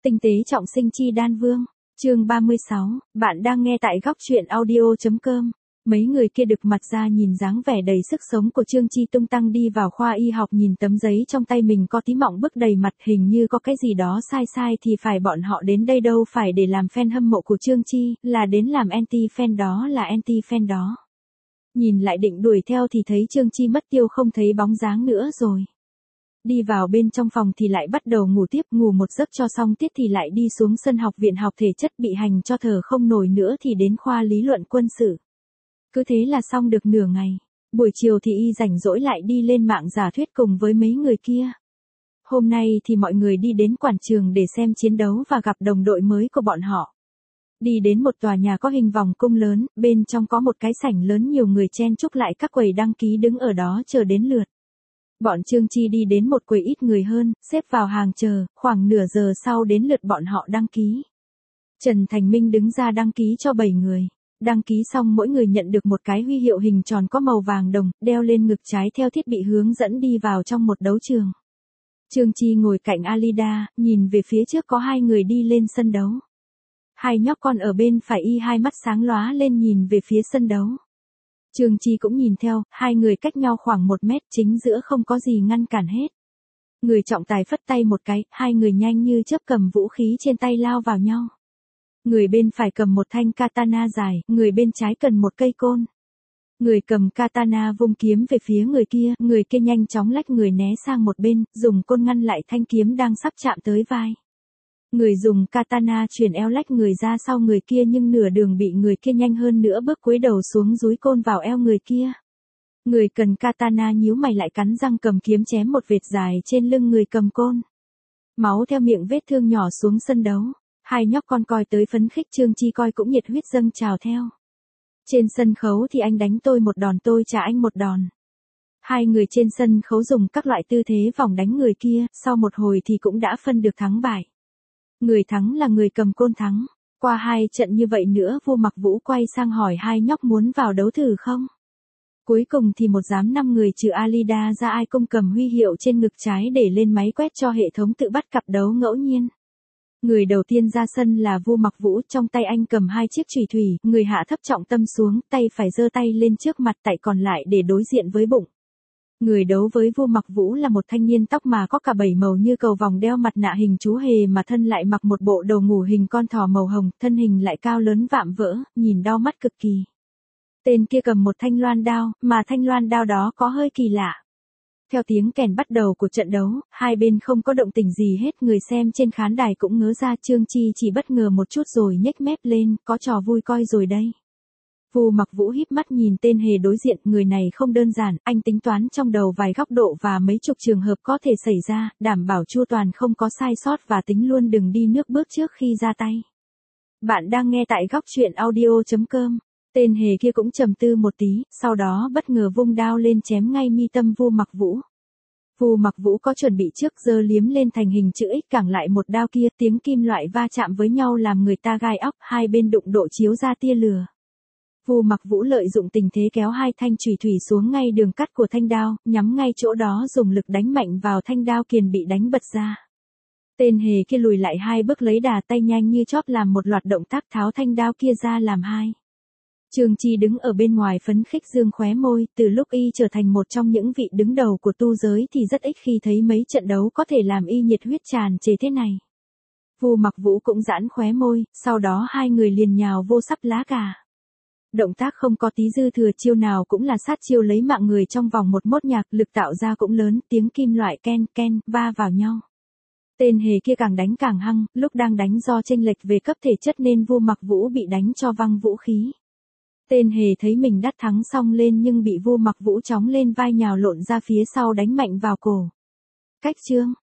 Tinh tế trọng sinh chi đan vương. Chương 36, bạn đang nghe tại góc truyện audio.com. Mấy người kia đực mặt ra nhìn dáng vẻ đầy sức sống của Trương Chi tung tăng đi vào khoa y học, nhìn tấm giấy trong tay mình có tí mọng bức đầy mặt, hình như có cái gì đó sai sai thì phải, bọn họ đến đây đâu phải để làm fan hâm mộ của Trương Chi, là đến làm anti-fan đó là anti-fan đó. Nhìn lại định đuổi theo thì thấy Trương Chi mất tiêu không thấy bóng dáng nữa rồi. Đi vào bên trong phòng thì lại bắt đầu ngủ tiếp, ngủ một giấc cho xong tiết thì lại đi xuống sân học viện học thể chất, bị hành cho thở không nổi nữa thì đến khoa lý luận quân sự. Cứ thế là xong được nửa ngày. Buổi chiều thì y rảnh rỗi lại đi lên mạng giả thuyết cùng với mấy người kia. Hôm nay thì mọi người đi đến quảng trường để xem chiến đấu và gặp đồng đội mới của bọn họ. Đi đến một tòa nhà có hình vòng cung lớn, bên trong có một cái sảnh lớn, nhiều người chen chúc lại các quầy đăng ký đứng ở đó chờ đến lượt. Bọn Trương Chi đi đến một quầy ít người hơn, xếp vào hàng chờ, khoảng nửa giờ sau đến lượt bọn họ đăng ký. Trần Thành Minh đứng ra đăng ký cho 7 người. Đăng ký xong mỗi người nhận được một cái huy hiệu hình tròn có màu vàng đồng, đeo lên ngực trái theo thiết bị hướng dẫn đi vào trong một đấu trường. Trương Chi ngồi cạnh Alida, nhìn về phía trước có 2 người đi lên sân đấu. 2 nhóc con ở bên phải y hai mắt sáng lóa lên nhìn về phía sân đấu. Trương Chi cũng nhìn theo, 2 người cách nhau khoảng 1 mét, chính giữa không có gì ngăn cản hết. Người trọng tài phất tay một cái, 2 người nhanh như chớp cầm vũ khí trên tay lao vào nhau. Người bên phải cầm một thanh katana dài, người bên trái cần một cây côn. Người cầm katana vung kiếm về phía người kia nhanh chóng lách người né sang một bên, dùng côn ngăn lại thanh kiếm đang sắp chạm tới vai. Người dùng katana chuyển eo lách người ra sau người kia, nhưng nửa đường bị người kia nhanh hơn nữa bước cúi đầu xuống dúi côn vào eo người kia. Người cần katana nhíu mày lại cắn răng cầm kiếm chém một vệt dài trên lưng người cầm côn. Máu theo miệng vết thương nhỏ xuống sân đấu. 2 nhóc con coi tới phấn khích, Trương Chi coi cũng nhiệt huyết dâng trào theo. Trên sân khấu thì anh đánh tôi một đòn, tôi trả anh một đòn. 2 người trên sân khấu dùng các loại tư thế vòng đánh người kia, sau một hồi thì cũng đã phân được thắng bại. Người thắng là người cầm côn thắng. Qua 2 trận như vậy nữa, Vu Mặc Vũ quay sang hỏi 2 nhóc muốn vào đấu thử không. Cuối cùng thì một giám 5 người trừ Alida ra ai cũng cầm huy hiệu trên ngực trái để lên máy quét cho hệ thống tự bắt cặp đấu ngẫu nhiên. Người đầu tiên ra sân là Vu Mặc Vũ, trong tay anh cầm 2 chiếc chùy thủy, người hạ thấp trọng tâm xuống, tay phải giơ tay lên trước mặt, tay còn lại để đối diện với bụng. Người đấu với Vu Mặc Vũ là một thanh niên tóc mà có cả 7 màu như cầu vòng, đeo mặt nạ hình chú hề mà thân lại mặc một bộ đồ ngủ hình con thỏ màu hồng, thân hình lại cao lớn vạm vỡ, nhìn đau mắt cực kỳ. Tên kia cầm một thanh loan đao, mà thanh loan đao đó có hơi kỳ lạ. Theo tiếng kèn bắt đầu của trận đấu, hai bên không có động tĩnh gì hết, người xem trên khán đài cũng ngớ ra. Trương Chi chỉ bất ngờ một chút rồi nhếch mép lên, có trò vui coi rồi đây. Vu Mặc Vũ híp mắt nhìn tên hề đối diện, người này không đơn giản, anh tính toán trong đầu vài góc độ và mấy chục trường hợp có thể xảy ra, đảm bảo chu toàn không có sai sót và tính luôn đừng đi nước bước trước khi ra tay. Bạn đang nghe tại góc truyện audio.com. Tên hề kia cũng trầm tư một tí, sau đó bất ngờ vung đao lên chém ngay mi tâm Vu Mặc Vũ. Vu Mặc Vũ có chuẩn bị trước, giơ liếm lên thành hình chữ X, cẳng lại một đao kia, tiếng kim loại va chạm với nhau làm người ta gai óc, hai bên đụng độ chiếu ra tia lửa. Vu Mặc Vũ lợi dụng tình thế kéo 2 thanh chùy thủy xuống ngay đường cắt của thanh đao, nhắm ngay chỗ đó dùng lực đánh mạnh vào thanh đao kiền bị đánh bật ra. Tên hề kia lùi lại 2 bước lấy đà, tay nhanh như chóp làm một loạt động tác tháo thanh đao kia ra làm 2. Trương Chi đứng ở bên ngoài phấn khích dương khóe môi, từ lúc y trở thành một trong những vị đứng đầu của tu giới thì rất ít khi thấy mấy trận đấu có thể làm y nhiệt huyết tràn trề thế này. Vu Mặc Vũ cũng giãn khóe môi, sau đó 2 người liền nhào vô sắp lá cà. Động tác không có tí dư thừa, chiêu nào cũng là sát chiêu lấy mạng người trong vòng một mốt nhạc, lực tạo ra cũng lớn, tiếng kim loại ken ken va vào nhau. Tên hề kia càng đánh càng hăng, lúc đang đánh do chênh lệch về cấp thể chất nên Vu Mặc Vũ bị đánh cho văng vũ khí. Tên hề thấy mình đắc thắng xong lên nhưng bị Vu Mặc Vũ chóng lên vai nhào lộn ra phía sau đánh mạnh vào cổ. Cách chương